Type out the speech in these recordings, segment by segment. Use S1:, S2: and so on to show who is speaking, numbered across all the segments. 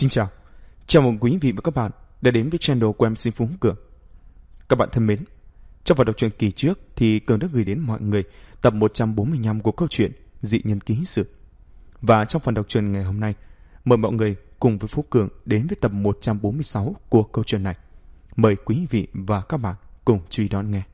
S1: Xin chào, chào mừng quý vị và các bạn đã đến với channel của MC Phú Cường. Các bạn thân mến, trong phần đọc truyện kỳ trước thì Cường đã gửi đến mọi người tập 145 của câu chuyện Dị Nhân Ký Sự. Và trong phần đọc truyện ngày hôm nay, mời mọi người cùng với Phú Cường đến với tập 146 của câu chuyện này. Mời quý vị và các bạn cùng chú ý đón nghe.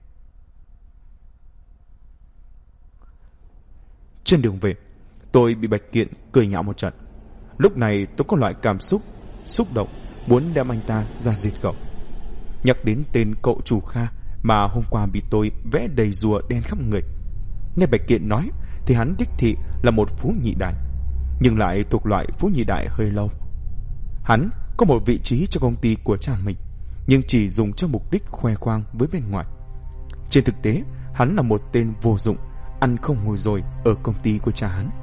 S1: Trên đường về, tôi bị Bạch Kiện cười nhạo một trận. Lúc này tôi có loại cảm xúc động muốn đem anh ta ra diệt khẩu. Nhắc đến tên cậu chủ Kha mà hôm qua bị tôi vẽ đầy rùa đen khắp người. Nghe Bạch Kiện nói thì hắn đích thị là một phú nhị đại, nhưng lại thuộc loại phú nhị đại hơi lâu. Hắn có một vị trí cho công ty của cha mình, nhưng chỉ dùng cho mục đích khoe khoang với bên ngoài. Trên thực tế, hắn là một tên vô dụng, ăn không ngồi rồi ở công ty của cha hắn.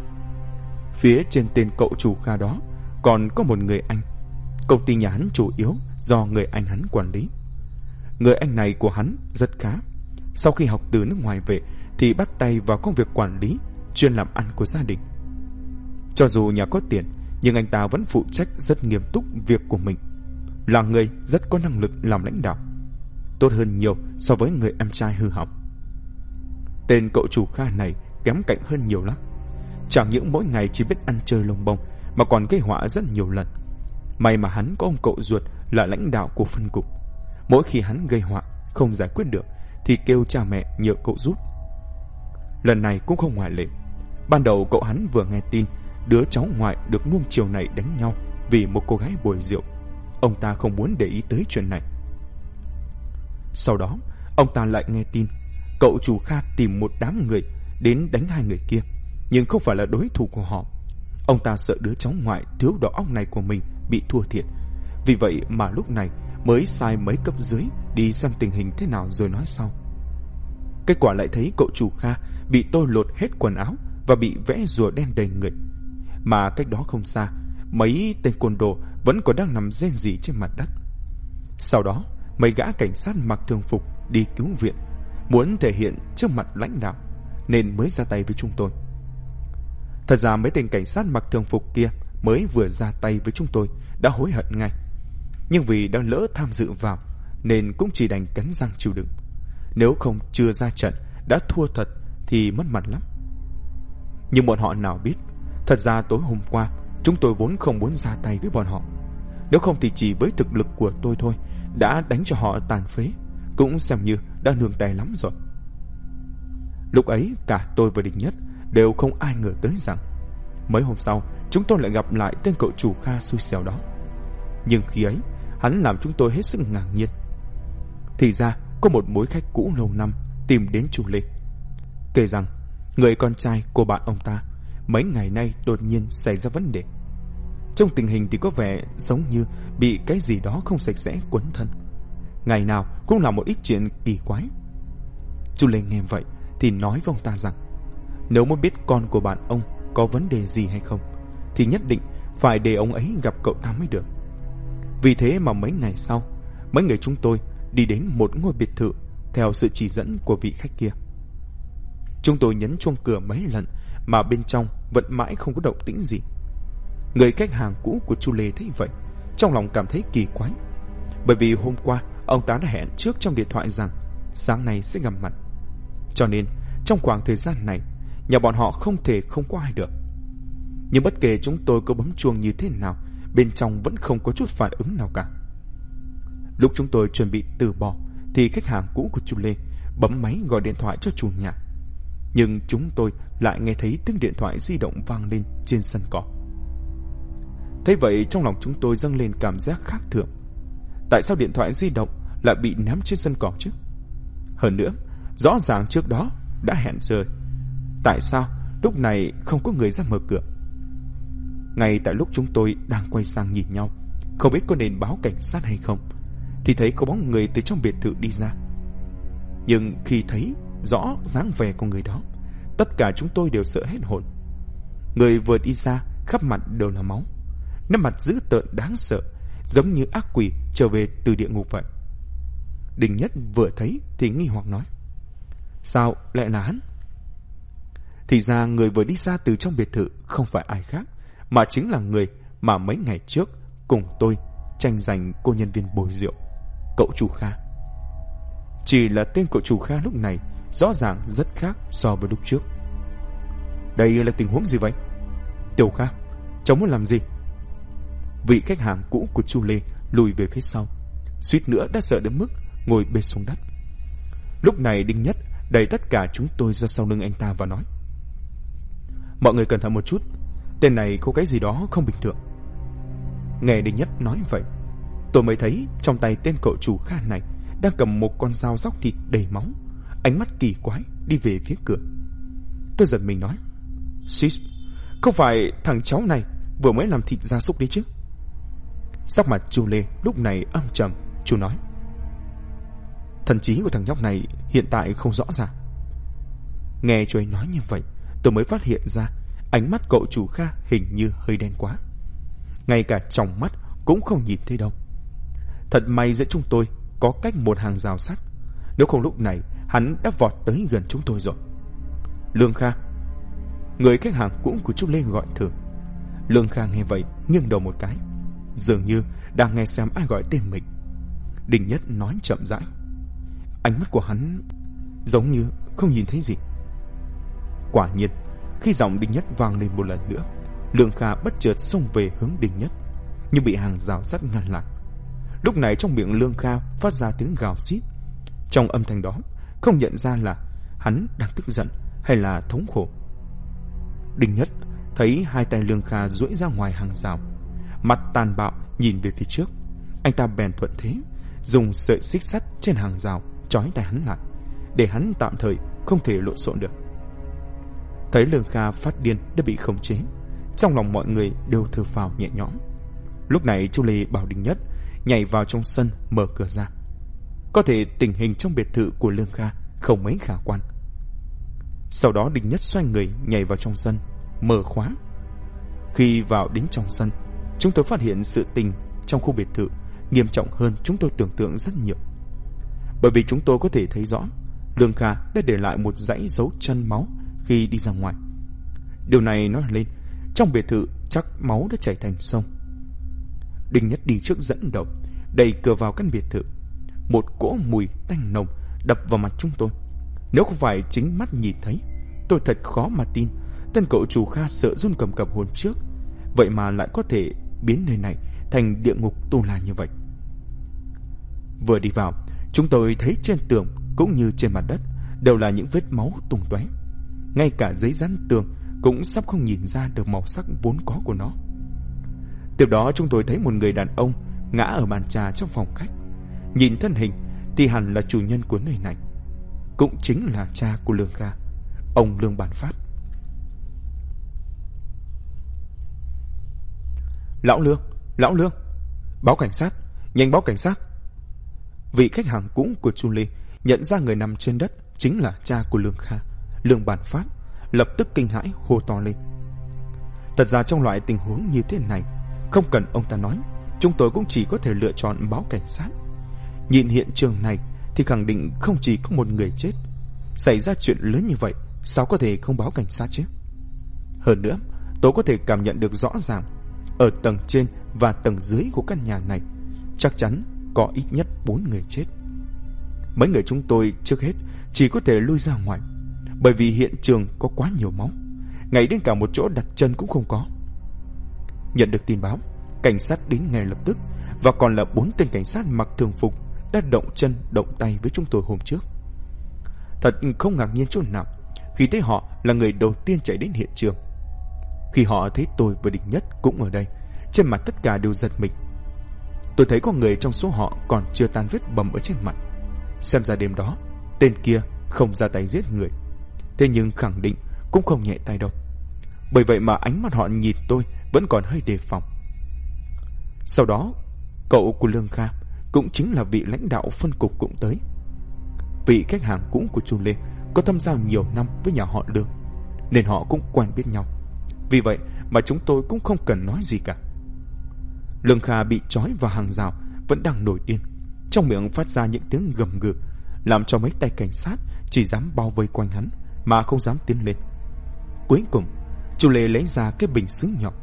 S1: Phía trên tên cậu chủ Kha đó còn có một người anh. Công ty nhà hắn chủ yếu do người anh hắn quản lý. Người anh này của hắn rất khá. Sau khi học từ nước ngoài về thì bắt tay vào công việc quản lý, chuyên làm ăn của gia đình. Cho dù nhà có tiền, nhưng anh ta vẫn phụ trách rất nghiêm túc việc của mình. Là người rất có năng lực làm lãnh đạo, tốt hơn nhiều so với người em trai hư hỏng. Tên cậu chủ Kha này kém cạnh hơn nhiều lắm. Chẳng những mỗi ngày chỉ biết ăn chơi lông bông, mà còn gây họa rất nhiều lần. May mà hắn có ông cậu ruột là lãnh đạo của phân cục. Mỗi khi hắn gây họa không giải quyết được thì kêu cha mẹ nhờ cậu giúp. Lần này cũng không ngoại lệ. Ban đầu cậu hắn vừa nghe tin đứa cháu ngoại được nuông chiều này đánh nhau vì một cô gái bồi rượu, ông ta không muốn để ý tới chuyện này. Sau đó ông ta lại nghe tin cậu chủ Kha tìm một đám người đến đánh hai người kia, nhưng không phải là đối thủ của họ. Ông ta sợ đứa cháu ngoại thiếu đầu óc này của mình bị thua thiệt, vì vậy mà lúc này mới sai mấy cấp dưới đi xem tình hình thế nào rồi nói sau. Kết quả lại thấy cậu chủ Kha bị tôi lột hết quần áo và bị vẽ rùa đen đầy người. Mà cách đó không xa, mấy tên côn đồ vẫn còn đang nằm rên rỉ trên mặt đất. Sau đó mấy gã cảnh sát mặc thường phục đi cứu viện, muốn thể hiện trước mặt lãnh đạo nên mới ra tay với chúng tôi. Thật ra mấy tên cảnh sát mặc thường phục kia mới vừa ra tay với chúng tôi đã hối hận ngay, nhưng vì đã lỡ tham dự vào nên cũng chỉ đành cắn răng chịu đựng. Nếu không chưa ra trận đã thua thật thì mất mặt lắm. Nhưng bọn họ nào biết, thật ra tối hôm qua chúng tôi vốn không muốn ra tay với bọn họ. Nếu không thì chỉ với thực lực của tôi thôi đã đánh cho họ tàn phế, cũng xem như đã nương tay lắm rồi. Lúc ấy cả tôi và Đình Nhất đều không ai ngờ tới rằng mấy hôm sau chúng tôi lại gặp lại tên cậu chủ Kha xui xẻo đó. Nhưng khi ấy hắn làm chúng tôi hết sức ngạc nhiên. Thì ra có một mối khách cũ lâu năm tìm đến chủ Lê, kể rằng người con trai của bạn ông ta mấy ngày nay đột nhiên xảy ra vấn đề. Trong tình hình thì có vẻ giống như bị cái gì đó không sạch sẽ quấn thân, ngày nào cũng là một ít chuyện kỳ quái. Chú Lê nghe vậy thì nói với ông ta rằng nếu muốn biết con của bạn ông có vấn đề gì hay không thì nhất định phải để ông ấy gặp cậu ta mới được. Vì thế mà mấy ngày sau, mấy người chúng tôi đi đến một ngôi biệt thự theo sự chỉ dẫn của vị khách kia. Chúng tôi nhấn chuông cửa mấy lần mà bên trong vẫn mãi không có động tĩnh gì. Người khách hàng cũ của chú Lê thấy vậy, trong lòng cảm thấy kỳ quái, bởi vì hôm qua ông ta đã hẹn trước trong điện thoại rằng sáng nay sẽ gặp mặt. Cho nên trong khoảng thời gian này nhà bọn họ không thể không có ai được. Nhưng bất kể chúng tôi có bấm chuông như thế nào, bên trong vẫn không có chút phản ứng nào cả. Lúc chúng tôi chuẩn bị từ bỏ thì khách hàng cũ của chú Lê bấm máy gọi điện thoại cho chủ nhà. Nhưng chúng tôi lại nghe thấy tiếng điện thoại di động vang lên trên sân cỏ. Thế vậy trong lòng chúng tôi dâng lên cảm giác khác thường. Tại sao điện thoại di động lại bị ném trên sân cỏ chứ? Hơn nữa, rõ ràng trước đó đã hẹn rồi, tại sao lúc này không có người ra mở cửa? Ngay tại lúc chúng tôi đang quay sang nhìn nhau, không biết có nên báo cảnh sát hay không, thì thấy có bóng người từ trong biệt thự đi ra. Nhưng khi thấy rõ dáng vẻ của người đó, tất cả chúng tôi đều sợ hết hồn. Người vừa đi ra khắp mặt đều là máu, nét mặt dữ tợn đáng sợ, giống như ác quỷ trở về từ địa ngục vậy. Đình Nhất vừa thấy thì nghi hoặc nói: sao lại là hắn? Thì ra người vừa đi ra từ trong biệt thự không phải ai khác, mà chính là người mà mấy ngày trước cùng tôi tranh giành cô nhân viên bồi rượu, cậu chủ Kha. Chỉ là tên cậu chủ Kha lúc này rõ ràng rất khác so với lúc trước. Đây là tình huống gì vậy? Tiểu Kha, cháu muốn làm gì? Vị khách hàng cũ của Chu Lê lùi về phía sau, suýt nữa đã sợ đến mức ngồi bệt xuống đất. Lúc này Đinh Nhất đẩy tất cả chúng tôi ra sau lưng anh ta và nói: mọi người cẩn thận một chút, tên này có cái gì đó không bình thường. Nghe Đinh Nhất nói vậy, tôi mới thấy trong tay tên cậu chủ Kha này đang cầm một con dao róc thịt đầy máu, ánh mắt kỳ quái đi về phía cửa. Tôi giật mình nói: Sis, không phải thằng cháu này vừa mới làm thịt gia súc đấy chứ? Sắc mặt Chu Lê lúc này âm trầm. Chu nói: thần trí của thằng nhóc này hiện tại không rõ ràng. Nghe chú ấy nói như vậy, tôi mới phát hiện ra ánh mắt cậu chủ Kha hình như hơi đen quá, ngay cả trong mắt cũng không nhìn thấy đâu. Thật may giữa chúng tôi có cách một hàng rào sắt, nếu không lúc này hắn đã vọt tới gần chúng tôi rồi. Lương Kha. Người khách hàng cũ của chú Lê gọi thử. Lương Kha nghe vậy nghiêng đầu một cái, dường như đang nghe xem ai gọi tên mình. Đinh Nhất nói chậm rãi, ánh mắt của hắn giống như không nhìn thấy gì. Quả nhiên, khi giọng Đinh Nhất vang lên một lần nữa, Lương Kha bất chợt xông về hướng Đinh Nhất, nhưng bị hàng rào sắt ngăn lại. Lúc này trong miệng Lương Kha phát ra tiếng gào xít. Trong âm thanh đó không nhận ra là hắn đang tức giận hay là thống khổ. Đinh Nhất thấy hai tay Lương Kha duỗi ra ngoài hàng rào, mặt tàn bạo nhìn về phía trước. Anh ta bèn thuận thế dùng sợi xích sắt trên hàng rào trói tay hắn lại, để hắn tạm thời không thể lộn xộn được. Thấy Lương Kha phát điên đã bị khống chế, trong lòng mọi người đều thở phào nhẹ nhõm. Lúc này Chu Lê bảo Đinh Nhất nhảy vào trong sân mở cửa ra. Có thể tình hình trong biệt thự của Lương Kha không mấy khả quan. Sau đó Đinh Nhất xoay người nhảy vào trong sân, mở khóa. Khi vào đến trong sân, chúng tôi phát hiện sự tình trong khu biệt thự nghiêm trọng hơn chúng tôi tưởng tượng rất nhiều. Bởi vì chúng tôi có thể thấy rõ Lương Kha đã để lại một dãy dấu chân máu khi đi ra ngoài. Điều này nói lên trong biệt thự chắc máu đã chảy thành sông. Đinh Nhất đi trước dẫn đầu, đẩy cửa vào căn biệt thự. Một cỗ mùi tanh nồng đập vào mặt chúng tôi. Nếu không phải chính mắt nhìn thấy, tôi thật khó mà tin tên cậu chủ Kha sợ run cầm cập hôm trước vậy mà lại có thể biến nơi này thành địa ngục tu la như vậy. Vừa đi vào, chúng tôi thấy trên tường cũng như trên mặt đất đều là những vết máu tung tóe. Ngay cả giấy dán tường cũng sắp không nhìn ra được màu sắc vốn có của nó. Tiếp đó chúng tôi thấy một người đàn ông ngã ở bàn trà trong phòng khách. Nhìn thân hình thì hẳn là chủ nhân của nơi này, cũng chính là cha của Lương Kha, ông Lương Bản Phát. Lão Lương, báo cảnh sát, nhanh báo cảnh sát. Vị khách hàng cũ của Chu Lê nhận ra người nằm trên đất chính là cha của Lương Kha, Lương Bản Phát, lập tức kinh hãi hô to lên. Thật ra trong loại tình huống như thế này, không cần ông ta nói, chúng tôi cũng chỉ có thể lựa chọn báo cảnh sát. Nhìn hiện trường này thì khẳng định không chỉ có một người chết. Xảy ra chuyện lớn như vậy, sao có thể không báo cảnh sát chứ? Hơn nữa, tôi có thể cảm nhận được rõ ràng ở tầng trên và tầng dưới của căn nhà này chắc chắn có ít nhất 4 người chết. Mấy người chúng tôi trước hết chỉ có thể lui ra ngoài, bởi vì hiện trường có quá nhiều máu, ngay đến cả một chỗ đặt chân cũng không có. Nhận được tin báo, cảnh sát đến ngay lập tức, và còn là 4 tên cảnh sát mặc thường phục đã động chân động tay với chúng tôi hôm trước. Thật không ngạc nhiên chút nào khi thấy họ là người đầu tiên chạy đến hiện trường. Khi họ thấy tôi và Đinh Nhất cũng ở đây, trên mặt tất cả đều giật mình. Tôi thấy có người trong số họ còn chưa tan vết bầm ở trên mặt. Xem ra đêm đó tên kia không ra tay giết người, thế nhưng khẳng định cũng không nhẹ tay đâu. Bởi vậy mà ánh mắt họ nhìn tôi vẫn còn hơi đề phòng. Sau đó cậu của Lương Kha, cũng chính là vị lãnh đạo phân cục cũng tới. Vị khách hàng cũ của Chu Lê có thâm giao nhiều năm với nhà họ Lương, nên họ cũng quen biết nhau. Vì vậy mà chúng tôi cũng không cần nói gì cả. Lương Kha bị trói vào hàng rào vẫn đang nổi điên, trong miệng phát ra những tiếng gầm gừ, làm cho mấy tay cảnh sát chỉ dám bao vây quanh hắn mà không dám tiến lên. Cuối cùng Chu Lê lấy ra cái bình sứ nhỏ,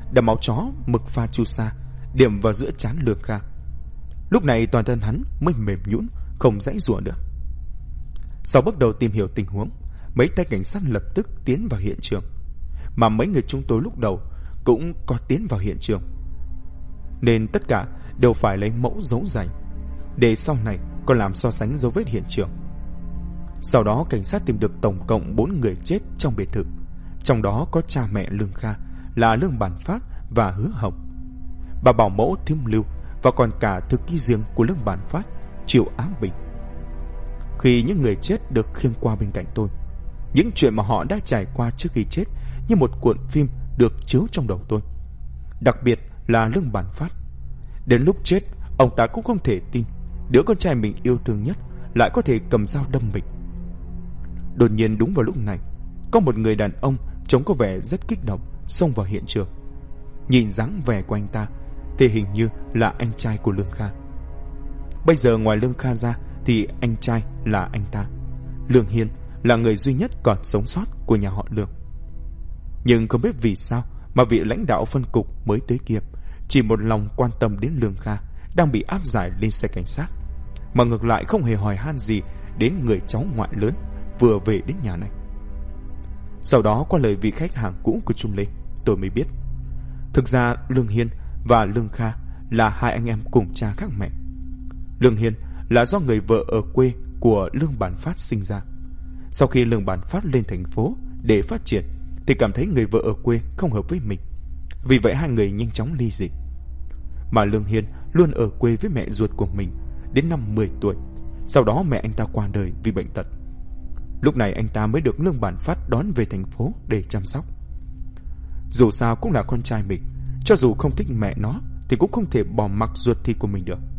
S1: đầm máu chó mực pha chu sa điểm vào giữa trán Lương Kha. Lúc này toàn thân hắn mới mềm nhũn, không dãy giụa nữa. Sau bước đầu tìm hiểu tình huống, mấy tay cảnh sát lập tức tiến vào hiện trường, mà mấy người chúng tôi lúc đầu cũng có tiến vào hiện trường, nên tất cả đều phải lấy mẫu dấu giày để sau này còn làm so sánh dấu vết hiện trường. Sau đó cảnh sát tìm được tổng cộng 4 người chết trong biệt thự, trong đó có cha mẹ Lương Kha là Lương Bản Phát và Hứa Hồng, bà bảo mẫu Thiêm Lưu và còn cả thư ký riêng của Lương Bản Phát, Triệu Á Bình. Khi những người chết được khiêng qua bên cạnh tôi, những chuyện mà họ đã trải qua trước khi chết như một cuộn phim được chiếu trong đầu tôi. Đặc biệt là Lương Bản Phát. Đến lúc chết, ông ta cũng không thể tin đứa con trai mình yêu thương nhất lại có thể cầm dao đâm mình. Đột nhiên đúng vào lúc này, có một người đàn ông trông có vẻ rất kích động xông vào hiện trường. Nhìn dáng vẻ của anh ta thì hình như là anh trai của Lương Kha. Bây giờ ngoài Lương Kha ra thì anh trai là anh ta, Lương Hiên, là người duy nhất còn sống sót của nhà họ Lương. Nhưng không biết vì sao mà vị lãnh đạo phân cục mới tới kia chỉ một lòng quan tâm đến Lương Kha đang bị áp giải lên xe cảnh sát, mà ngược lại không hề hỏi han gì đến người cháu ngoại lớn vừa về đến nhà này. Sau đó qua lời vị khách hàng cũ của Trung Lê, tôi mới biết thực ra Lương Hiên và Lương Kha là hai anh em cùng cha khác mẹ. Lương Hiên là do người vợ ở quê của Lương Bản Phát sinh ra. Sau khi Lương Bản Phát lên thành phố để phát triển thì cảm thấy người vợ ở quê không hợp với mình, vì vậy hai người nhanh chóng ly dị. Mà Lương Hiên luôn ở quê với mẹ ruột của mình đến năm 10 tuổi. Sau đó mẹ anh ta qua đời vì bệnh tật. Lúc này anh ta mới được Lương Bản Phát đón về thành phố để chăm sóc. Dù sao cũng là con trai mình, cho dù không thích mẹ nó thì cũng không thể bỏ mặc ruột thịt của mình được.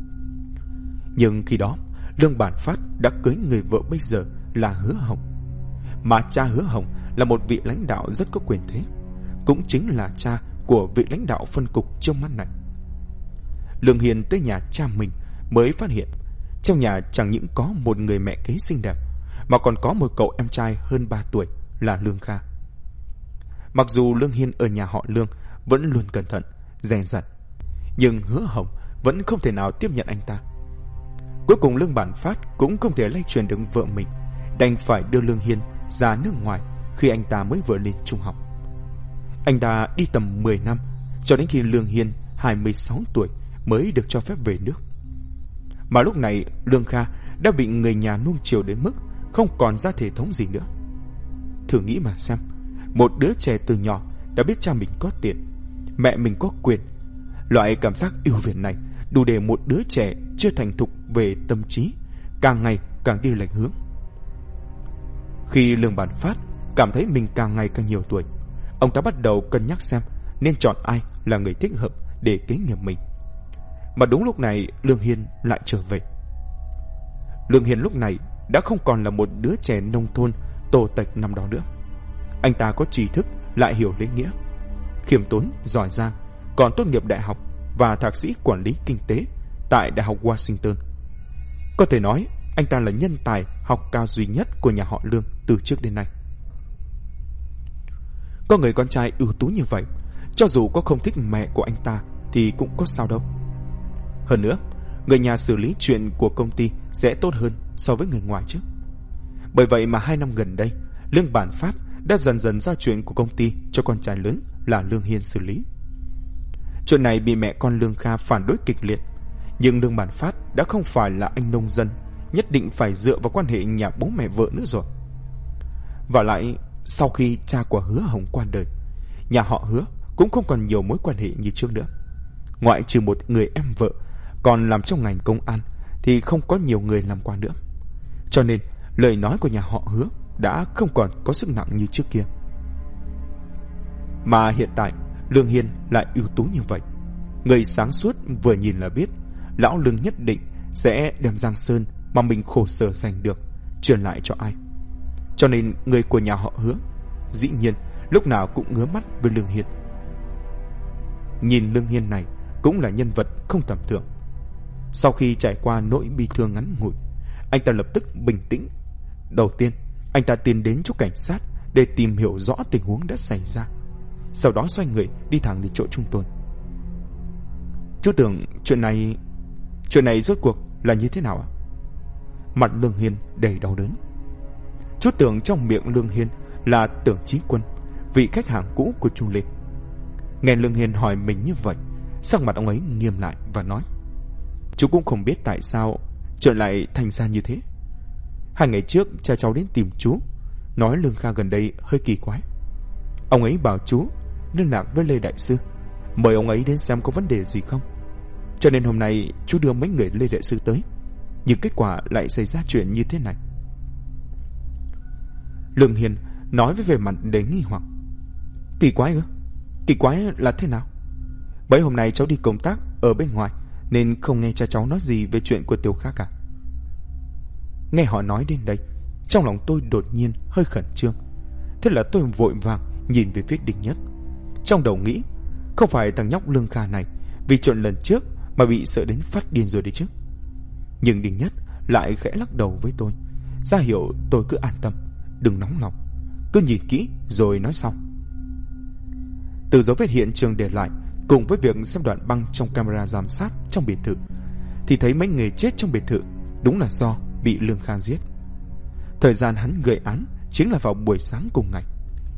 S1: Nhưng khi đó Lương Bản Phát đã cưới người vợ bây giờ là Hứa Hồng, mà cha Hứa Hồng là một vị lãnh đạo rất có quyền thế, cũng chính là cha của vị lãnh đạo phân cục trước mắt này. Lương Hiền tới nhà cha mình mới phát hiện trong nhà chẳng những có một người mẹ kế xinh đẹp, mà còn có một cậu em trai hơn 3 tuổi là Lương Kha. Mặc dù Lương Hiên ở nhà họ Lương vẫn luôn cẩn thận, dè dặt, nhưng Hứa Hồng vẫn không thể nào tiếp nhận anh ta. Cuối cùng Lương Bản Phát cũng không thể lay truyền được vợ mình, đành phải đưa Lương Hiên ra nước ngoài khi anh ta mới vừa lên trung học. Anh ta đi tầm 10 năm, cho đến khi Lương Hiên 26 tuổi mới được cho phép về nước. Mà lúc này Lương Kha đã bị người nhà nuông chiều đến mức không còn ra thể thống gì nữa. Thử nghĩ mà xem, một đứa trẻ từ nhỏ đã biết cha mình có tiền, mẹ mình có quyền. Loại cảm giác ưu việt này đủ để một đứa trẻ chưa thành thục về tâm trí càng ngày càng đi lệch hướng. Khi Lương Bản Phát cảm thấy mình càng ngày càng nhiều tuổi, ông ta bắt đầu cân nhắc xem nên chọn ai là người thích hợp để kế nghiệp mình. Mà đúng lúc này Lương Hiên lại trở về. Lương Hiên lúc này đã không còn là một đứa trẻ nông thôn tô tệch năm đó nữa. Anh ta có tri thức, lại hiểu lễ nghĩa, khiêm tốn, giỏi giang, còn tốt nghiệp đại học và thạc sĩ quản lý kinh tế tại Đại học Washington. Có thể nói anh ta là nhân tài học cao duy nhất của nhà họ Lương từ trước đến nay. Có người con trai ưu tú như vậy, cho dù có không thích mẹ của anh ta thì cũng có sao đâu. Hơn nữa, người nhà xử lý chuyện của công ty sẽ tốt hơn so với người ngoài chứ. Bởi vậy mà 2 năm gần đây, Lương Bản Phát đã dần dần giao chuyện của công ty cho con trai lớn là Lương Hiên xử lý. Chuyện này bị mẹ con Lương Kha phản đối kịch liệt, nhưng Lương Bản Phát đã không phải là anh nông dân, nhất định phải dựa vào quan hệ nhà bố mẹ vợ nữa rồi. Và lại, sau khi cha của Hứa Hồng qua đời, nhà họ Hứa cũng không còn nhiều mối quan hệ như trước nữa. Ngoại trừ một người em vợ còn làm trong ngành công an thì không có nhiều người làm qua nữa. Cho nên lời nói của nhà họ Hứa đã không còn có sức nặng như trước kia. Mà hiện tại Lương Hiên lại ưu tú như vậy, người sáng suốt vừa nhìn là biết lão Lương nhất định sẽ đem Giang Sơn mà mình khổ sở giành được truyền lại cho ai. Cho nên người của nhà họ Hứa dĩ nhiên lúc nào cũng ngứa mắt với Lương Hiên. Nhìn Lương Hiên này cũng là nhân vật không tầm thường. Sau khi trải qua nỗi bi thương ngắn ngủi, anh ta lập tức bình tĩnh. Đầu tiên, anh ta tiến đến chỗ cảnh sát để tìm hiểu rõ tình huống đã xảy ra. sau đó xoay người đi thẳng đến chỗ chúng tôi. Chú tưởng chuyện này rốt cuộc là như thế nào ạ? Mặt Lương Hiên đầy đau đớn. Chú tưởng trong miệng Lương Hiên là Tưởng Chí Quân, vị khách hàng cũ của Chu Lê. Nghe Lương Hiên hỏi mình như vậy, sắc mặt ông ấy nghiêm lại và nói: chú cũng không biết tại sao chuyện lại thành ra như thế. 2 ngày trước cha cháu đến tìm chú, nói Lương Kha gần đây hơi kỳ quái. Ông ấy bảo chú liên lạc với Lê Đại Sư, mời ông ấy đến xem có vấn đề gì không. Cho nên hôm nay chú đưa mấy người Lê Đại Sư tới, nhưng kết quả lại xảy ra chuyện như thế này. Lương Hiền nói với vẻ mặt đầy nghi hoặc. Kỳ quái ư? Kỳ quái là thế nào? Bấy hôm nay cháu đi công tác ở bên ngoài nên không nghe cha cháu nói gì về chuyện của Tiểu Kha cả. Nghe họ nói đến đây, trong lòng tôi đột nhiên hơi khẩn trương. Thế là tôi vội vàng nhìn về phía Đinh Nhất, trong đầu nghĩ không phải thằng nhóc Lương Kha này vì chuyện lần trước mà bị sợ đến phát điên rồi đấy chứ. Nhưng Đinh Nhất lại khẽ lắc đầu với tôi, ra hiệu tôi cứ an tâm, đừng nóng lòng, cứ nhìn kỹ rồi nói sau. Từ dấu vết hiện trường để lại cùng với việc xem đoạn băng trong camera giám sát trong biệt thự thì thấy mấy người chết trong biệt thự đúng là do bị Lương Kha giết. Thời gian hắn gây án chính là vào buổi sáng cùng ngày.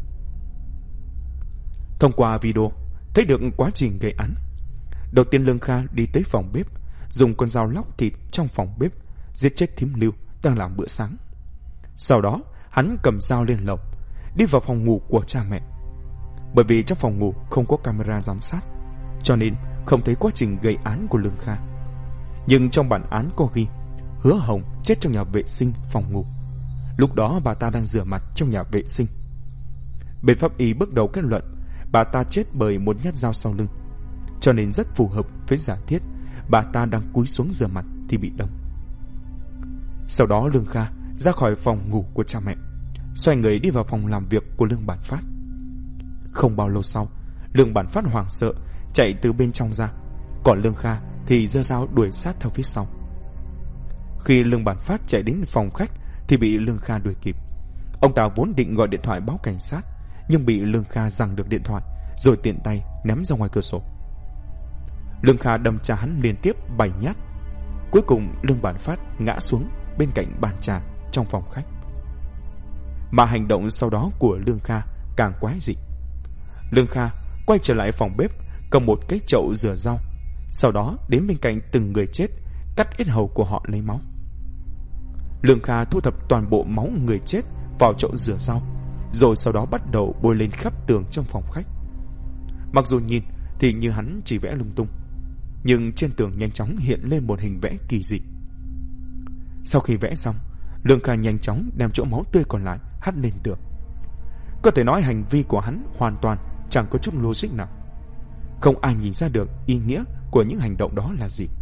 S1: Thông qua video thấy được quá trình gây án. Đầu tiên Lương Kha đi tới phòng bếp, dùng con dao lóc thịt trong phòng bếp giết chết thím Lưu đang làm bữa sáng. Sau đó hắn cầm dao lên lầu, đi vào phòng ngủ của cha mẹ. Bởi vì trong phòng ngủ không có camera giám sát, cho nên không thấy quá trình gây án của Lương Kha. Nhưng trong bản án có ghi Hứa Hồng chết trong nhà vệ sinh phòng ngủ. Lúc đó bà ta đang rửa mặt trong nhà vệ sinh. Bên pháp y bước đầu kết luận bà ta chết bởi một nhát dao sau lưng, cho nên rất phù hợp với giả thiết bà ta đang cúi xuống rửa mặt thì bị đâm. Sau đó Lương Kha ra khỏi phòng ngủ của cha mẹ, xoay người đi vào phòng làm việc của Lương Bản Phát. Không bao lâu sau, Lương Bản Phát hoảng sợ chạy từ bên trong ra, còn Lương Kha thì giơ dao đuổi sát theo phía sau. Khi Lương Bản Phát chạy đến phòng khách thì bị Lương Kha đuổi kịp. Ông ta vốn định gọi điện thoại báo cảnh sát, nhưng bị Lương Kha giằng được điện thoại rồi tiện tay ném ra ngoài cửa sổ. Lương Kha đâm cha hắn liên tiếp 7 nhát. Cuối cùng Lương Bản Phát ngã xuống bên cạnh bàn trà trong phòng khách. Mà hành động sau đó của Lương Kha càng quái dị. Lương Kha quay trở lại phòng bếp, cầm một cái chậu rửa rau, sau đó đến bên cạnh từng người chết, cắt yết hầu của họ lấy máu. Lương Kha thu thập toàn bộ máu người chết vào chậu rửa rau, rồi sau đó bắt đầu bôi lên khắp tường trong phòng khách. Mặc dù nhìn thì như hắn chỉ vẽ lung tung, nhưng trên tường nhanh chóng hiện lên một hình vẽ kỳ dị. Sau khi vẽ xong, Lương Kha nhanh chóng đem chỗ máu tươi còn lại hắt lên tường. Có thể nói hành vi của hắn hoàn toàn chẳng có chút logic nào. Không ai nhìn ra được ý nghĩa của những hành động đó là gì.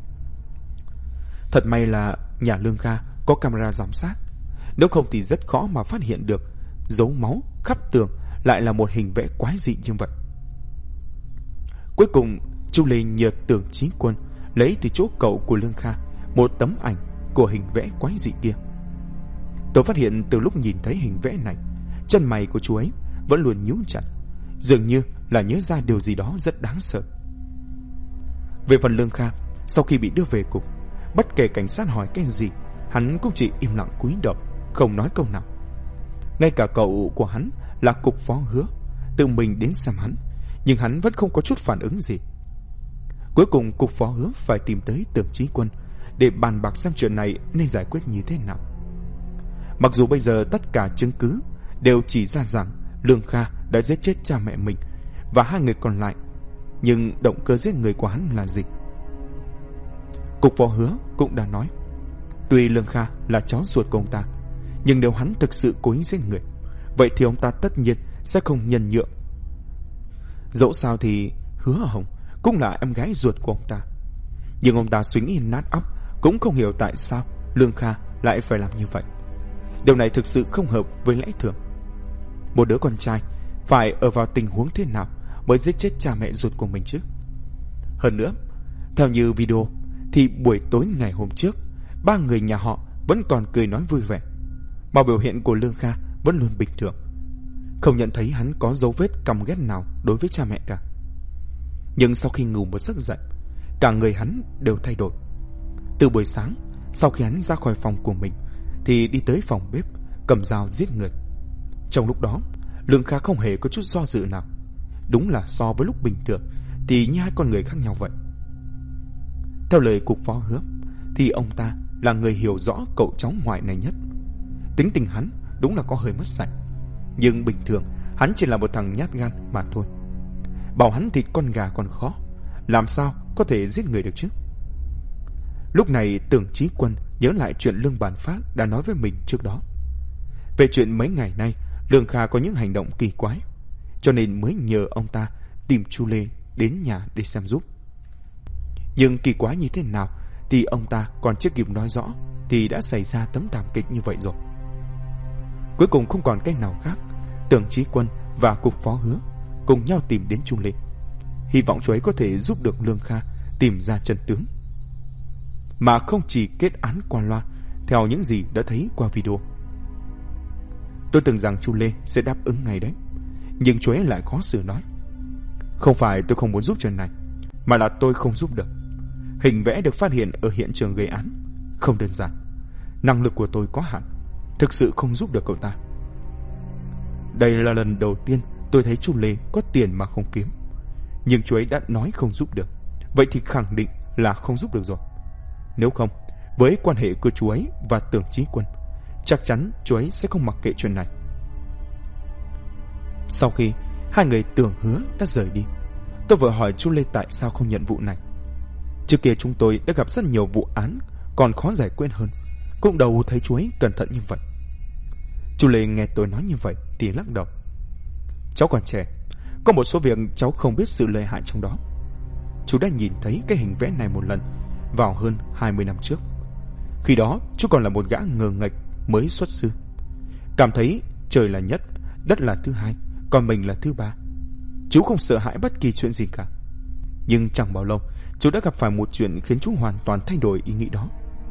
S1: Thật may là nhà Lương Kha có camera giám sát, nếu không thì rất khó mà phát hiện được dấu máu khắp tường lại là một hình vẽ quái dị như vậy. Cuối cùng Chu Lê nhờ Tưởng Chí Quân lấy từ chỗ cậu của Lương Kha một tấm ảnh của hình vẽ quái dị kia. Tôi phát hiện từ lúc nhìn thấy hình vẽ này, chân mày của chú ấy vẫn luôn nhíu chặt, dường như là nhớ ra điều gì đó rất đáng sợ. Về phần Lương Kha, sau khi bị đưa về cục, bất kể cảnh sát hỏi cái gì, hắn cũng chỉ im lặng cúi đầu, không nói câu nào. Ngay cả cậu của hắn là cục phó Hứa tự mình đến xem hắn, nhưng hắn vẫn không có chút phản ứng gì. Cuối cùng cục phó Hứa phải tìm tới Tưởng Chí Quân để bàn bạc xem chuyện này nên giải quyết như thế nào. Mặc dù bây giờ tất cả chứng cứ đều chỉ ra rằng Lương Kha đã giết chết cha mẹ mình và 2 người còn lại, nhưng động cơ giết người của hắn là gì? Cục phó Hứa cũng đã nói, tuy Lương Kha là cháu ruột của ông ta, nhưng nếu hắn thực sự cố ý giết người, vậy thì ông ta tất nhiên sẽ không nhân nhượng. Dẫu sao thì Hứa Hồng cũng là em gái ruột của ông ta. Nhưng ông ta suy nghĩ nát óc, cũng không hiểu tại sao Lương Kha lại phải làm như vậy. Điều này thực sự không hợp với lẽ thường. Một đứa con trai phải ở vào tình huống thế nào mới giết chết cha mẹ ruột của mình chứ? Hơn nữa, theo như video thì buổi tối ngày hôm trước, 3 người nhà họ vẫn còn cười nói vui vẻ, mà biểu hiện của Lương Kha vẫn luôn bình thường. không nhận thấy hắn có dấu vết căm ghét nào đối với cha mẹ cả. Nhưng sau khi ngủ một giấc dậy, cả người hắn đều thay đổi. Từ buổi sáng, sau khi hắn ra khỏi phòng của mình thì đi tới phòng bếp, cầm dao giết người. Trong lúc đó, Lương Kha không hề có chút do dự nào. Đúng là so với lúc bình thường thì như hai con người khác nhau vậy. Theo lời cục phó Hứa thì ông ta là người hiểu rõ cậu cháu ngoại này nhất. Tính tình hắn đúng là có hơi mất sạch, nhưng bình thường hắn chỉ là một thằng nhát gan mà thôi. Bảo hắn thịt con gà còn khó, làm sao có thể giết người được chứ? Lúc này Tưởng Chí Quân nhớ lại chuyện Lương Bản Phát đã nói với mình trước đó. Về chuyện mấy ngày nay Lương Kha có những hành động kỳ quái, cho nên mới nhờ ông ta tìm Chu Lê đến nhà để xem giúp. Nhưng kỳ quái như thế nào thì ông ta còn chưa kịp nói rõ thì đã xảy ra tấm thảm kịch như vậy rồi. Cuối cùng không còn cách nào khác, Tưởng Chí Quân và cục phó Hứa cùng nhau tìm đến Chu Lê, hy vọng chú ấy có thể giúp được Lương Kha tìm ra chân tướng, mà không chỉ kết án qua loa theo những gì đã thấy qua video. Tôi tưởng rằng Chu Lê sẽ đáp ứng ngay đấy, nhưng chú ấy lại khó xử nói: không phải tôi không muốn giúp chuyện này, mà là tôi không giúp được. Hình vẽ được phát hiện ở hiện trường gây án không đơn giản, năng lực của tôi có hạn, thực sự không giúp được cậu ta. Đây là lần đầu tiên tôi thấy Chu Lê có tiền mà không kiếm, nhưng chú ấy đã nói không giúp được, vậy thì khẳng định là không giúp được rồi. Nếu không, với quan hệ của chú ấy và Tưởng Chí Quân, chắc chắn chú ấy sẽ không mặc kệ chuyện này. Sau khi hai người Tưởng Hứa đã rời đi, tôi vội hỏi Chu Lê tại sao không nhận vụ này. Trước kia chúng tôi đã gặp rất nhiều vụ án còn khó giải quyết hơn, cũng đâu thấy chú ấy cẩn thận như vậy. Chu Lê nghe tôi nói như vậy thì lắc đầu: cháu còn trẻ, có một số việc cháu không biết sự lợi hại trong đó. Chú đã nhìn thấy cái hình vẽ này một lần vào hơn 20 năm trước. Khi đó chú còn là một gã ngờ nghệch mới xuất sư, cảm thấy trời là nhất, đất là thứ hai, còn mình là thứ ba. Chú không sợ hãi bất kỳ chuyện gì cả. Nhưng chẳng bao lâu chú đã gặp phải một chuyện khiến chú hoàn toàn thay đổi ý nghĩ đó.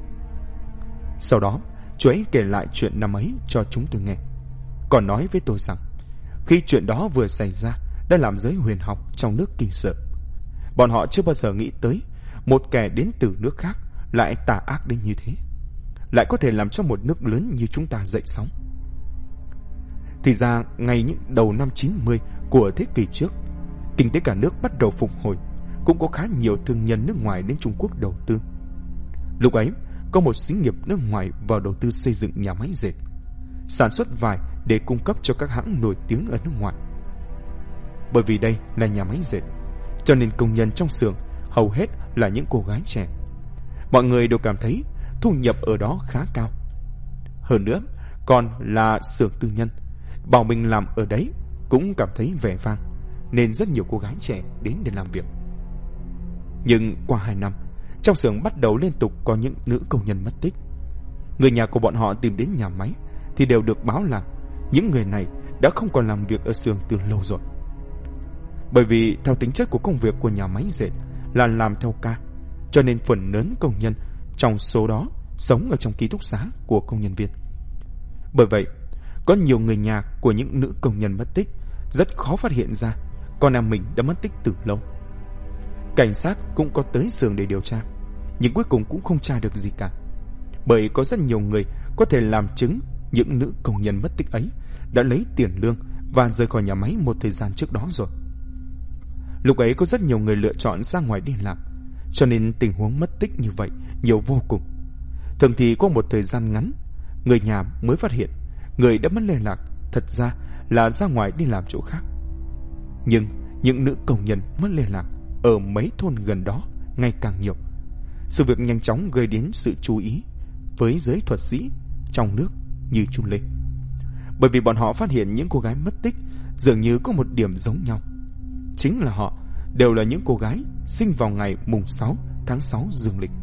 S1: Sau đó chú ấy kể lại chuyện năm ấy cho chúng tôi nghe, còn nói với tôi rằng khi chuyện đó vừa xảy ra đã làm giới huyền học trong nước kinh sợ. Bọn họ chưa bao giờ nghĩ tới một kẻ đến từ nước khác lại tà ác đến như thế, lại có thể làm cho một nước lớn như chúng ta dậy sóng. Thì ra ngay những đầu năm 90 của thế kỷ trước, kinh tế cả nước bắt đầu phục hồi, cũng có khá nhiều thương nhân nước ngoài đến Trung Quốc đầu tư. Lúc ấy có một xí nghiệp nước ngoài vào đầu tư xây dựng nhà máy dệt, sản xuất vải để cung cấp cho các hãng nổi tiếng ở nước ngoài. Bởi vì đây là nhà máy dệt, cho nên công nhân trong xưởng hầu hết là những cô gái trẻ. Mọi người đều cảm thấy thu nhập ở đó khá cao. Hơn nữa còn là xưởng tư nhân, bảo mình làm ở đấy cũng cảm thấy vẻ vang, nên rất nhiều cô gái trẻ đến để làm việc. Nhưng qua 2 năm, trong xưởng bắt đầu liên tục có những nữ công nhân mất tích. Người nhà của bọn họ tìm đến nhà máy thì đều được báo là những người này đã không còn làm việc ở xưởng từ lâu rồi. Bởi vì theo tính chất của công việc của nhà máy dệt là làm theo ca, cho nên phần lớn công nhân trong số đó sống ở trong ký túc xá của công nhân viên. Bởi vậy, có nhiều người nhà của những nữ công nhân mất tích rất khó phát hiện ra con em mình đã mất tích từ lâu. Cảnh sát cũng có tới xưởng để điều tra, nhưng cuối cùng cũng không tra được gì cả. Bởi có rất nhiều người có thể làm chứng những nữ công nhân mất tích ấy đã lấy tiền lương và rời khỏi nhà máy một thời gian trước đó rồi. Lúc ấy có rất nhiều người lựa chọn ra ngoài đi làm, cho nên tình huống mất tích như vậy nhiều vô cùng. Thường thì có một thời gian ngắn, người nhà mới phát hiện người đã mất liên lạc thật ra là ra ngoài đi làm chỗ khác. Nhưng những nữ công nhân mất liên lạc ở mấy thôn gần đó ngày càng nhiều. Sự việc nhanh chóng gây đến sự chú ý với giới thuật sĩ trong nước như Chu Lê, bởi vì bọn họ phát hiện những cô gái mất tích dường như có một điểm giống nhau, chính là họ đều là những cô gái sinh vào ngày mùng 6 tháng 6 dương lịch.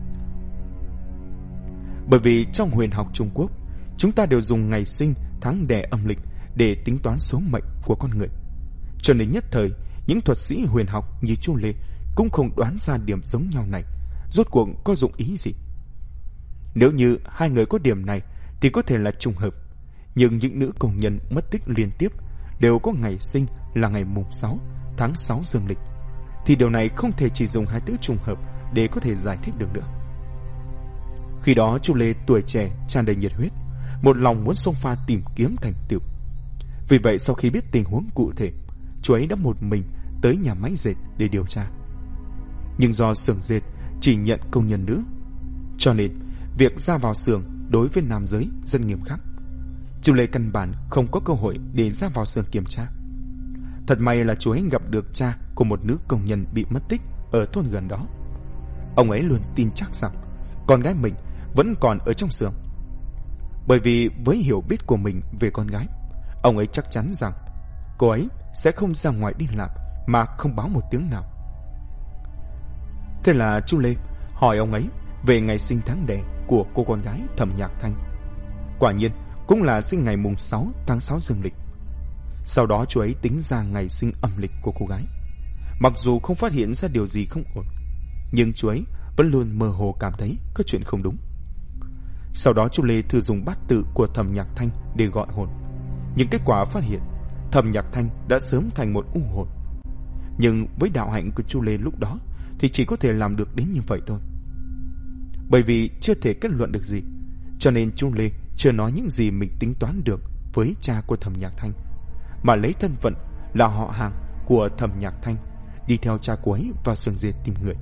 S1: Bởi vì trong huyền học Trung Quốc, chúng ta đều dùng ngày sinh tháng đẻ âm lịch để tính toán số mệnh của con người, cho nên nhất thời những thuật sĩ huyền học như Chu Lê cũng không đoán ra điểm giống nhau này rốt cuộc có dụng ý gì. Nếu như hai người có điểm này thì có thể là trùng hợp, nhưng những nữ công nhân mất tích liên tiếp đều có ngày sinh là ngày mùng 6 tháng 6 dương lịch, thì điều này không thể chỉ dùng hai từ trùng hợp để có thể giải thích được nữa. Khi đó Chu Lê tuổi trẻ tràn đầy nhiệt huyết, một lòng muốn xông pha tìm kiếm thành tựu. Vì vậy sau khi biết tình huống cụ thể, chú ấy đã một mình tới nhà máy dệt để điều tra. Nhưng do xưởng dệt chỉ nhận công nhân nữ, cho nên việc ra vào xưởng đối với nam giới rất nghiêm khắc. Chu Lê căn bản không có cơ hội để ra vào xưởng kiểm tra. Thật may là chú ấy gặp được cha của một nữ công nhân bị mất tích ở thôn gần đó. Ông ấy luôn tin chắc rằng con gái mình vẫn còn ở trong xưởng. Bởi vì với hiểu biết của mình về con gái, ông ấy chắc chắn rằng cô ấy sẽ không ra ngoài đi làm mà không báo một tiếng nào. Thế là Chu Lê hỏi ông ấy về ngày sinh tháng đẻ của cô con gái Thẩm Nhạc Thanh. Quả nhiên cũng là sinh ngày mùng 6 tháng 6 dương lịch. Sau đó chú ấy tính ra ngày sinh âm lịch của cô gái. Mặc dù không phát hiện ra điều gì không ổn, nhưng chú ấy vẫn luôn mơ hồ cảm thấy có chuyện không đúng. Sau đó Chu Lê thử dùng bát tự của Thẩm Nhạc Thanh để gọi hồn. Nhưng kết quả phát hiện Thẩm Nhạc Thanh đã sớm thành một u hồn. Nhưng với đạo hạnh của Chu Lê lúc đó thì chỉ có thể làm được đến như vậy thôi. Bởi vì chưa thể kết luận được gì, cho nên Chu Lê chưa nói những gì mình tính toán được với cha của Thẩm Nhạc Thanh, mà lấy thân phận là họ hàng của Thẩm Nhạc Thanh đi theo cha cô ấy vào xưởng dệt tìm người.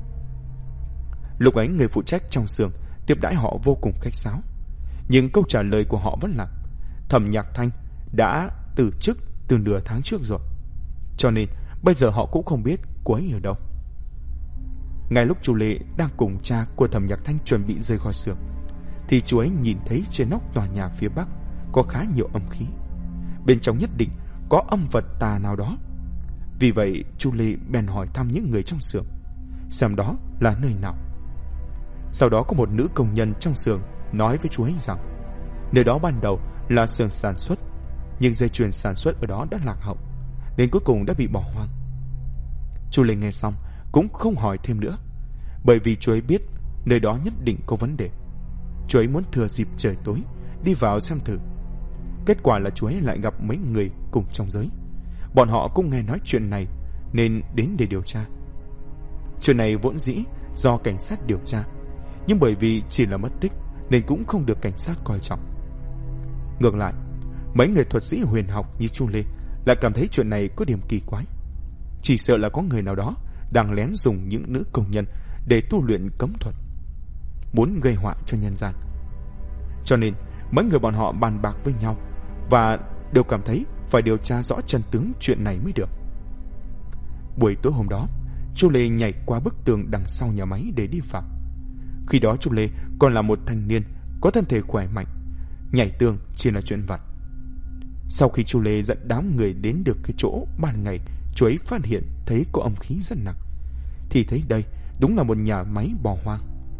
S1: Lúc ấy người phụ trách trong xưởng tiếp đãi họ vô cùng khách sáo, nhưng câu trả lời của họ vẫn là Thẩm Nhạc Thanh đã từ chức từ nửa tháng trước rồi, cho nên bây giờ họ cũng không biết cô ấy ở đâu. Ngay lúc Chu Lê đang cùng cha của Thẩm Nhạc Thanh chuẩn bị rời khỏi xưởng, thì chú ấy nhìn thấy trên nóc tòa nhà phía bắc có khá nhiều âm khí. Bên trong nhất định có âm vật tà nào đó. Vì vậy Chu Lê bèn hỏi thăm những người trong xưởng xem đó là nơi nào. Sau đó có một nữ công nhân trong xưởng nói với chú ấy rằng nơi đó ban đầu là xưởng sản xuất, nhưng dây chuyền sản xuất ở đó đã lạc hậu nên cuối cùng đã bị bỏ hoang. Chu Lê nghe xong cũng không hỏi thêm nữa, bởi vì chú ấy biết nơi đó nhất định có vấn đề. Chú ấy muốn thừa dịp trời tối đi vào xem thử. Kết quả là chú ấy lại gặp mấy người cùng trong giới. Bọn họ cũng nghe nói chuyện này nên đến để điều tra. Chuyện này vốn dĩ do cảnh sát điều tra, nhưng bởi vì chỉ là mất tích nên cũng không được cảnh sát coi trọng. Ngược lại, mấy người thuật sĩ huyền học như Chu Lê lại cảm thấy chuyện này có điểm kỳ quái. Chỉ sợ là có người nào đó đang lén dùng những nữ công nhân để tu luyện cấm thuật, muốn gây họa cho nhân gian. Cho nên mấy người bọn họ bàn bạc với nhau và đều cảm thấy phải điều tra rõ chân tướng chuyện này mới được. Buổi tối hôm đó, Chu Lê nhảy qua bức tường đằng sau nhà máy để đi vào. Khi đó Chu Lê còn là một thanh niên có thân thể khỏe mạnh, nhảy tường chỉ là chuyện vặt. Sau khi Chu Lê dẫn đám người đến được cái chỗ ban ngày chú ấy phát hiện thấy có âm khí rất nặng, thì thấy đây đúng là một nhà máy bỏ hoang.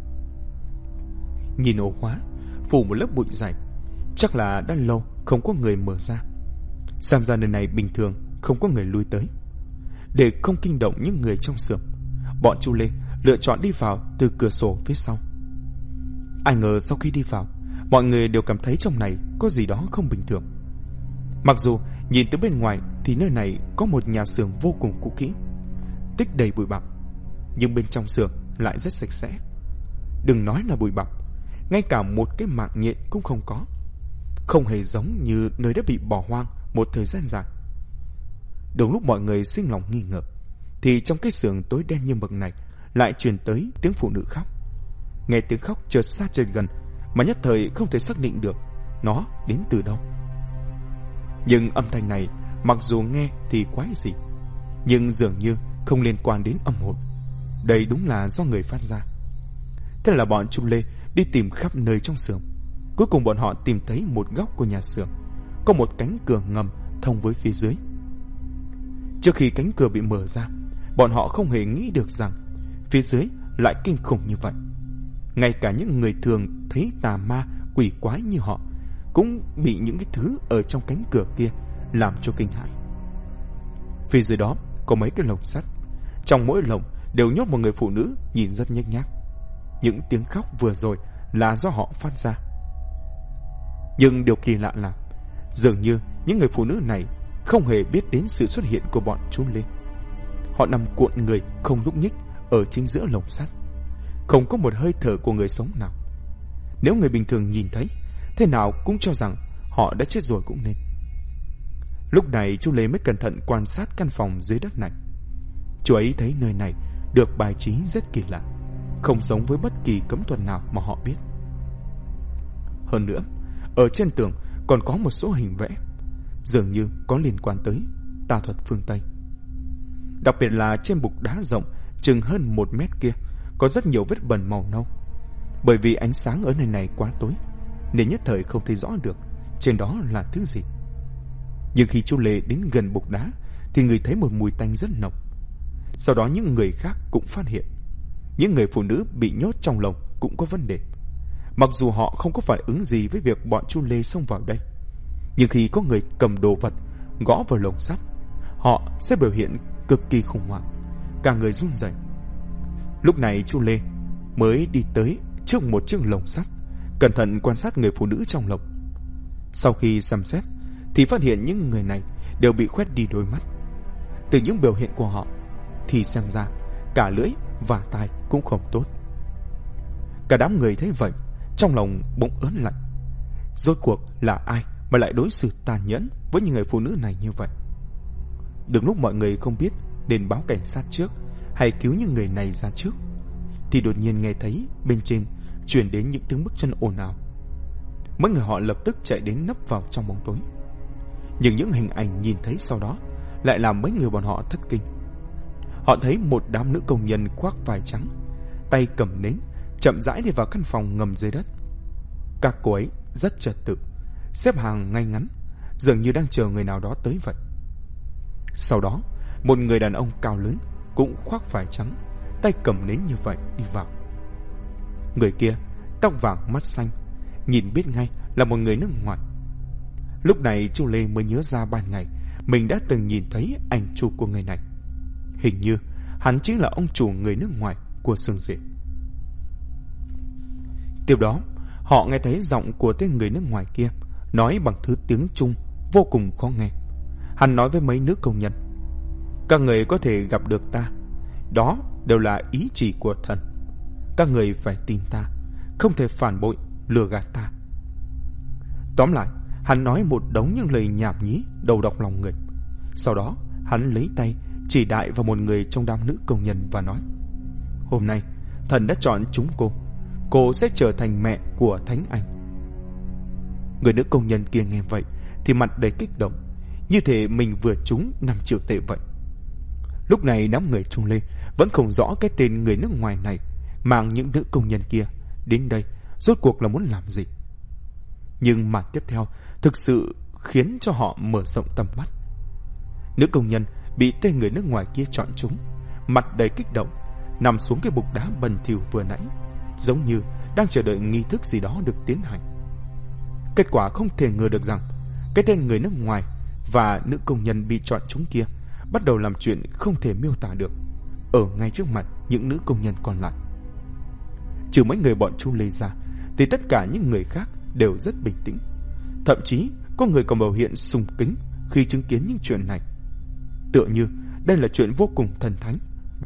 S1: Nhìn ổ khóa phủ một lớp bụi dày, chắc là đã lâu không có người mở ra. Xem ra nơi này bình thường không có người lui tới. Để không kinh động những người trong xưởng, bọn Chu Lê lựa chọn đi vào từ cửa sổ phía sau. Ai ngờ sau khi đi vào, mọi người đều cảm thấy trong này có gì đó không bình thường. Mặc dù nhìn từ bên ngoài thì nơi này có một nhà xưởng vô cùng cũ kỹ, tích đầy bụi bặm, nhưng bên trong xưởng lại rất sạch sẽ. Đừng nói là bụi bặm, ngay cả một cái mạng nhện cũng không có, không hề giống như nơi đã bị bỏ hoang một thời gian dài. Đúng lúc mọi người sinh lòng nghi ngờ, thì trong cái xưởng tối đen như mực này lại truyền tới tiếng phụ nữ khóc. Nghe tiếng khóc chợt xa chợt gần, mà nhất thời không thể xác định được nó đến từ đâu. Nhưng âm thanh này mặc dù nghe thì quái dị, nhưng dường như không liên quan đến âm hồn. Đây đúng là do người phát ra. Thế là bọn Chu Lê đi tìm khắp nơi trong xưởng. Cuối cùng bọn họ tìm thấy một góc của nhà xưởng có một cánh cửa ngầm thông với phía dưới. Trước khi cánh cửa bị mở ra, bọn họ không hề nghĩ được rằng phía dưới lại kinh khủng như vậy. Ngay cả những người thường thấy tà ma quỷ quái như họ cũng bị những cái thứ ở trong cánh cửa kia làm cho kinh hãi. Phía dưới đó có mấy cái lồng sắt, trong mỗi lồng đều nhốt một người phụ nữ nhìn rất nhếch nhác. Những tiếng khóc vừa rồi là do họ phát ra. Nhưng điều kỳ lạ là dường như những người phụ nữ này không hề biết đến sự xuất hiện của bọn chú Lê. Họ nằm cuộn người không nhúc nhích ở chính giữa lồng sắt, không có một hơi thở của người sống nào. Nếu người bình thường nhìn thấy, thế nào cũng cho rằng họ đã chết rồi cũng nên. Lúc này chú Lê mới cẩn thận quan sát căn phòng dưới đất này. Chú ấy thấy nơi này được bài trí rất kỳ lạ, không giống với bất kỳ cấm thuật nào mà họ biết. Hơn nữa, ở trên tường còn có một số hình vẽ, dường như có liên quan tới tà thuật phương Tây. Đặc biệt là trên bục đá rộng chừng hơn 1 mét kia có rất nhiều vết bẩn màu nâu. Bởi vì ánh sáng ở nơi này quá tối nên nhất thời không thấy rõ được trên đó là thứ gì. Nhưng khi chú Lê đến gần bục đá thì người thấy một mùi tanh rất nồng. Sau đó những người khác cũng phát hiện những người phụ nữ bị nhốt trong lồng cũng có vấn đề. Mặc dù họ không có phản ứng gì với việc bọn chú Lê xông vào đây, nhưng khi có người cầm đồ vật gõ vào lồng sắt, họ sẽ biểu hiện cực kỳ khủng hoảng, cả người run rẩy. Lúc này chú Lê mới đi tới trước một chiếc lồng sắt, cẩn thận quan sát người phụ nữ trong lồng. Sau khi xem xét thì phát hiện những người này đều bị khoét đi đôi mắt. Từ những biểu hiện của họ thì xem ra cả lưỡi và tai cũng không tốt. Cả đám người thấy vậy, trong lòng bỗng ớn lạnh. Rốt cuộc là ai mà lại đối xử tàn nhẫn với những người phụ nữ này như vậy? Đừng lúc mọi người không biết nên báo cảnh sát trước hay cứu những người này ra trước, thì đột nhiên nghe thấy bên trên truyền đến những tiếng bước chân ồn ào. Mấy người họ lập tức chạy đến nấp vào trong bóng tối. Nhưng những hình ảnh nhìn thấy sau đó lại làm mấy người bọn họ thất kinh. Họ thấy một đám nữ công nhân khoác vải trắng, tay cầm nến, chậm rãi đi vào căn phòng ngầm dưới đất. Các cô ấy rất trật tự, xếp hàng ngay ngắn, dường như đang chờ người nào đó tới vậy. Sau đó, một người đàn ông cao lớn cũng khoác vải trắng, tay cầm nến như vậy đi vào. Người kia tóc vàng mắt xanh, nhìn biết ngay là một người nước ngoài. Lúc này chú Lê mới nhớ ra ban ngày mình đã từng nhìn thấy ảnh chụp của người này. Hình như hắn chính là ông chủ người nước ngoài của Sương Diệp. Tiếp đó, họ nghe thấy giọng của tên người nước ngoài kia nói bằng thứ tiếng Trung vô cùng khó nghe. Hắn nói với mấy nữ công nhân: "Các người có thể gặp được ta, đó đều là ý chỉ của thần. Các người phải tin ta, không thể phản bội, lừa gạt ta." Tóm lại, hắn nói một đống những lời nhảm nhí đầu độc lòng người. Sau đó, hắn lấy tay chỉ đại vào một người trong đám nữ công nhân và nói: "Hôm nay, thần đã chọn chúng cô sẽ trở thành mẹ của Thánh Anh." Người nữ công nhân kia nghe vậy thì mặt đầy kích động, như thể mình vừa trúng 5 triệu tệ vậy. Lúc này đám người Trung Lê vẫn không rõ cái tên người nước ngoài này mang những nữ công nhân kia đến đây rốt cuộc là muốn làm gì. Nhưng màn tiếp theo thực sự khiến cho họ mở rộng tầm mắt. Nữ công nhân bị tên người nước ngoài kia chọn trúng, mặt đầy kích động, nằm xuống cái bục đá bẩn thỉu vừa nãy, giống như đang chờ đợi nghi thức gì đó được tiến hành. Kết quả không thể ngờ được rằng cái tên người nước ngoài và nữ công nhân bị chọn trúng kia bắt đầu làm chuyện không thể miêu tả được ở ngay trước mặt những nữ công nhân còn lại. Trừ mấy người bọn Chu Lê ra thì tất cả những người khác đều rất bình tĩnh. Thậm chí có người còn biểu hiện sùng kính khi chứng kiến những chuyện này, tựa như đây là chuyện vô cùng thần thánh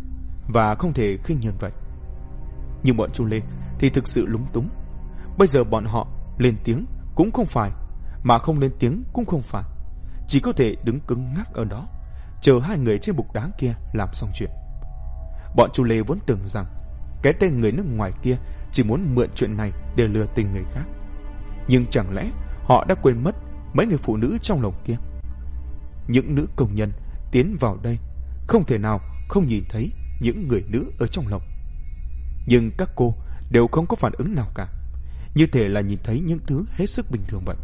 S1: và không thể khinh nhờn vậy. Nhưng bọn Chu Lê thì thực sự lúng túng. Bây giờ bọn họ lên tiếng cũng không phải, mà không lên tiếng cũng không phải, chỉ có thể đứng cứng ngắc ở đó chờ hai người trên bục đá kia làm xong chuyện. Bọn Chu Lê vốn tưởng rằng cái tên người nước ngoài kia chỉ muốn mượn chuyện này để lừa tình người khác, nhưng chẳng lẽ họ đã quên mất mấy người phụ nữ trong lồng kia? Những nữ công nhân tiến vào đây không thể nào không nhìn thấy những người nữ ở trong lồng, nhưng các cô đều không có phản ứng nào cả, như thể là nhìn thấy những thứ hết sức bình thường vậy.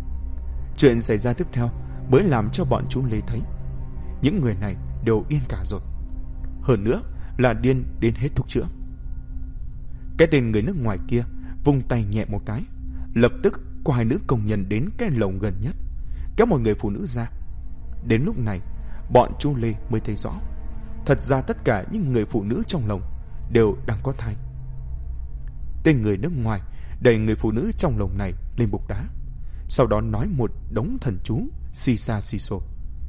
S1: Chuyện xảy ra tiếp theo mới làm cho bọn Chu Lê thấy những người này đều điên cả rồi, hơn nữa là điên đến hết thuốc chữa. Cái tên người nước ngoài kia vung tay nhẹ một cái, lập tức có hai nữ công nhân đến cái lồng gần nhất, kéo một người phụ nữ ra. Đến lúc này bọn Chu Lê mới thấy rõ, thật ra tất cả những người phụ nữ trong lồng đều đang có thai. Tên người nước ngoài đẩy người phụ nữ trong lồng này lên bục đá, sau đó nói một đống thần chú xì xa xì xồ,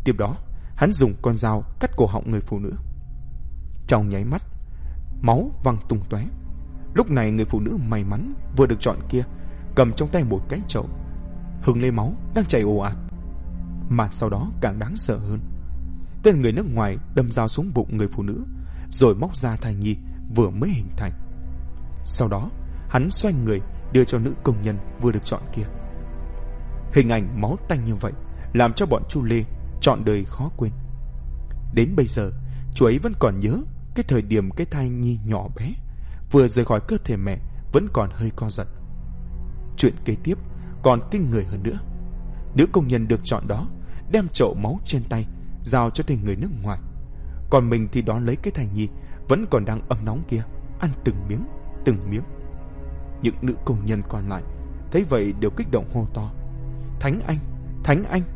S1: Tiếp đó, hắn dùng con dao cắt cổ họng người phụ nữ. Trong nháy mắt, máu văng tung tóe. Lúc này người phụ nữ may mắn vừa được chọn kia cầm trong tay một cái chậu, hứng lấy máu đang chảy ồ ạt. Mà sau đó càng đáng sợ hơn, tên người nước ngoài đâm dao xuống bụng người phụ nữ, rồi móc ra thai nhi vừa mới hình thành. Sau đó, hắn xoay người đưa cho nữ công nhân vừa được chọn kia. Hình ảnh máu tanh như vậy làm cho bọn Chu Lê trọn đời khó quên. Đến bây giờ, chú ấy vẫn còn nhớ cái thời điểm cái thai nhi nhỏ bé vừa rời khỏi cơ thể mẹ vẫn còn hơi co giật. Chuyện kế tiếp còn kinh người hơn nữa. Nữ công nhân được chọn đó đem chậu máu trên tay giao cho tên người nước ngoài, còn mình thì đón lấy cái thai nhi vẫn còn đang ấm nóng kia, ăn từng miếng từng miếng. Những nữ công nhân còn lại thấy vậy đều kích động hô to: Thánh Anh, Thánh Anh!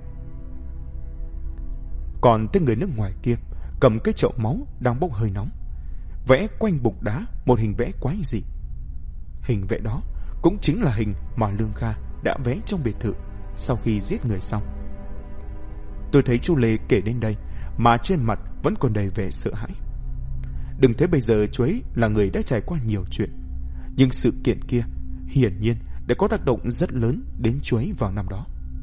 S1: Còn tên người nước ngoài kia cầm cái chậu máu đang bốc hơi nóng, vẽ quanh bục đá một hình vẽ quái dị. Hình vẽ đó cũng chính là hình mà Lương Kha đã vẽ trong biệt thự sau khi giết người xong. Tôi thấy chú Lê kể đến đây mà trên mặt vẫn còn đầy vẻ sợ hãi. Đừng thấy bây giờ chú ấy là người đã trải qua nhiều chuyện, nhưng sự kiện kia hiển nhiên đã có tác động rất lớn đến chú ấy vào năm đó.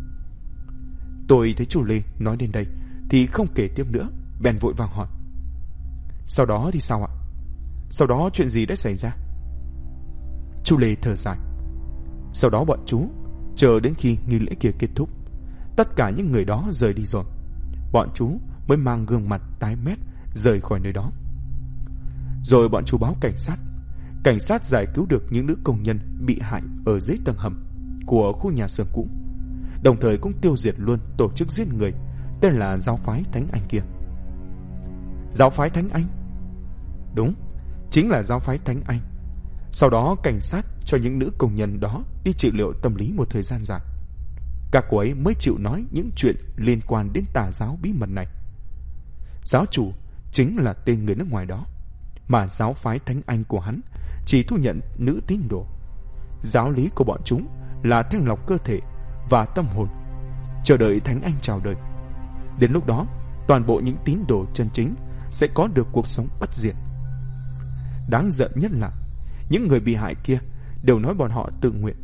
S1: Tôi thấy chú Lê nói đến đây thì không kể tiếp nữa, bèn vội vàng hỏi: Sau đó thì sao ạ? Sau đó chuyện gì đã xảy ra? Chú Lê thở dài: Sau đó bọn chú chờ đến khi nghi lễ kia kết thúc, tất cả những người đó rời đi rồi, bọn chú mới mang gương mặt tái mét rời khỏi nơi đó. Rồi bọn chú báo cảnh sát. Cảnh sát giải cứu được những nữ công nhân bị hại ở dưới tầng hầm của khu nhà xưởng cũ, đồng thời cũng tiêu diệt luôn tổ chức giết người tên là Giáo phái Thánh Anh kia. Giáo phái Thánh Anh? Đúng, chính là Giáo phái Thánh Anh. Sau đó cảnh sát cho những nữ công nhân đó đi trị liệu tâm lý một thời gian dài. Các cô ấy mới chịu nói những chuyện liên quan đến tà giáo bí mật này. Giáo chủ chính là tên người nước ngoài đó, mà giáo phái Thánh Anh của hắn chỉ thu nhận nữ tín đồ. Giáo lý của bọn chúng là thanh lọc cơ thể và tâm hồn, chờ đợi Thánh Anh chào đời. Đến lúc đó, toàn bộ những tín đồ chân chính sẽ có được cuộc sống bất diệt. Đáng giận nhất là những người bị hại kia đều nói bọn họ tự nguyện.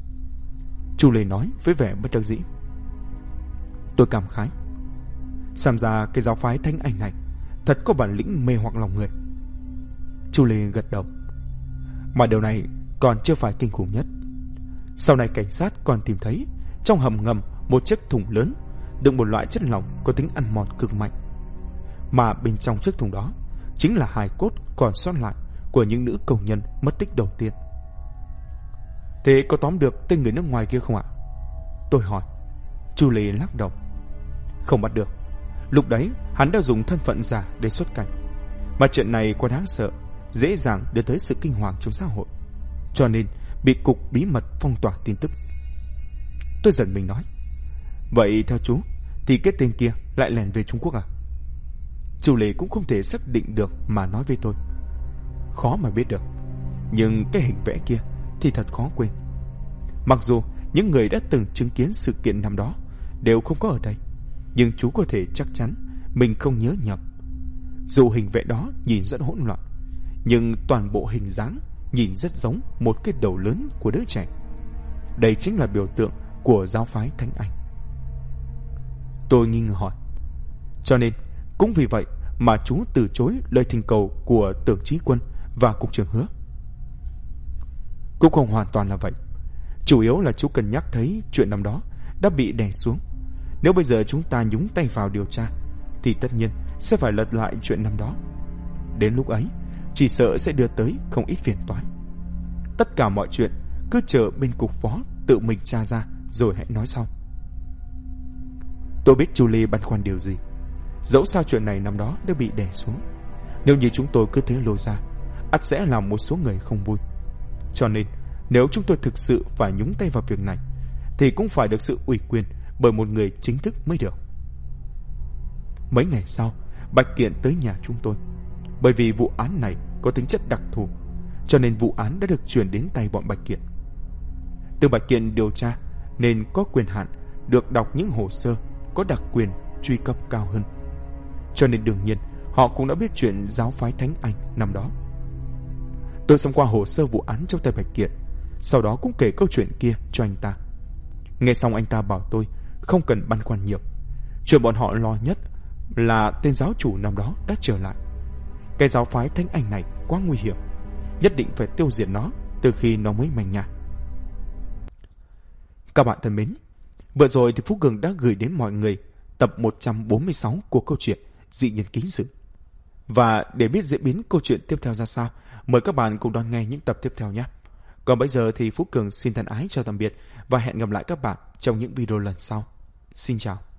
S1: Chu Lê nói với vẻ bất đắc dĩ. Tôi cảm khái, xem ra cái giáo phái Thánh Anh này thật có bản lĩnh mê hoặc lòng người. Chu Lê gật đầu. Mà điều này còn chưa phải kinh khủng nhất. Sau này cảnh sát còn tìm thấy trong hầm ngầm một chiếc thùng lớn đựng một loại chất lỏng có tính ăn mòn cực mạnh, mà bên trong chiếc thùng đó chính là hài cốt còn sót lại của những nữ công nhân mất tích đầu tiên. Thế có tóm được tên người nước ngoài kia không ạ? Tôi hỏi. Chu Lê lắc đầu. Không bắt được. Lúc đấy hắn đã dùng thân phận giả để xuất cảnh, mà chuyện này quá đáng sợ, dễ dàng đưa tới sự kinh hoàng trong xã hội, cho nên bị cục bí mật phong tỏa tin tức. Tôi giận mình nói. Vậy theo chú thì cái tên kia lại lẻn về Trung Quốc à? Chu Lê cũng không thể xác định được mà nói với tôi. Khó mà biết được, nhưng cái hình vẽ kia thì thật khó quên. Mặc dù những người đã từng chứng kiến sự kiện năm đó đều không có ở đây, nhưng chú có thể chắc chắn mình không nhớ nhầm. Dù hình vẽ đó nhìn rất hỗn loạn, nhưng toàn bộ hình dáng nhìn rất giống một cái đầu lớn của đứa trẻ. Đây chính là biểu tượng của giáo phái Thánh Anh. Tôi nghi ngờ hỏi. Cho nên cũng vì vậy mà chú từ chối lời thỉnh cầu của Tưởng Chí Quân và cục trưởng Hứa? Cũng không hoàn toàn là vậy. Chủ yếu là chú cần nhắc thấy chuyện năm đó đã bị đè xuống. Nếu bây giờ chúng ta nhúng tay vào điều tra thì tất nhiên sẽ phải lật lại chuyện năm đó. Đến lúc ấy chỉ sợ sẽ đưa tới không ít phiền toái. Tất cả mọi chuyện cứ chờ bên cục phó tự mình tra ra rồi hãy nói sau. Tôi biết Julie băn khoăn điều gì. Dẫu sao chuyện này năm đó đã bị đè xuống, nếu như chúng tôi cứ thế lôi ra, ắt sẽ làm một số người không vui. Cho nên nếu chúng tôi thực sự phải nhúng tay vào việc này thì cũng phải được sự ủy quyền bởi một người chính thức mới được. Mấy ngày sau, Bạch Kiện tới nhà chúng tôi. Bởi vì vụ án này có tính chất đặc thù, cho nên vụ án đã được chuyển đến tay bọn Bạch Kiện. Từ Bạch Kiện điều tra nên có quyền hạn được đọc những hồ sơ có đặc quyền truy cấp cao hơn. Cho nên đương nhiên họ cũng đã biết chuyện giáo phái Thánh Anh năm đó. Tôi xem qua hồ sơ vụ án trong tay Bạch Kiện, sau đó cũng kể câu chuyện kia cho anh ta. Nghe xong anh ta bảo tôi không cần băn khoăn nhiều. Chuyện bọn họ lo nhất là tên giáo chủ năm đó đã trở lại. Cái giáo phái Thánh Anh này quá nguy hiểm, nhất định phải tiêu diệt nó từ khi nó mới manh nha. Các bạn thân mến, vừa rồi thì Phú Cường đã gửi đến mọi người tập 146 của câu chuyện Dị Nhân Ký Sự. Và để biết diễn biến câu chuyện tiếp theo ra sao, mời các bạn cùng đón nghe những tập tiếp theo nhé. Còn bây giờ thì Phú Cường xin thân ái chào tạm biệt và hẹn gặp lại các bạn trong những video lần sau. Xin chào.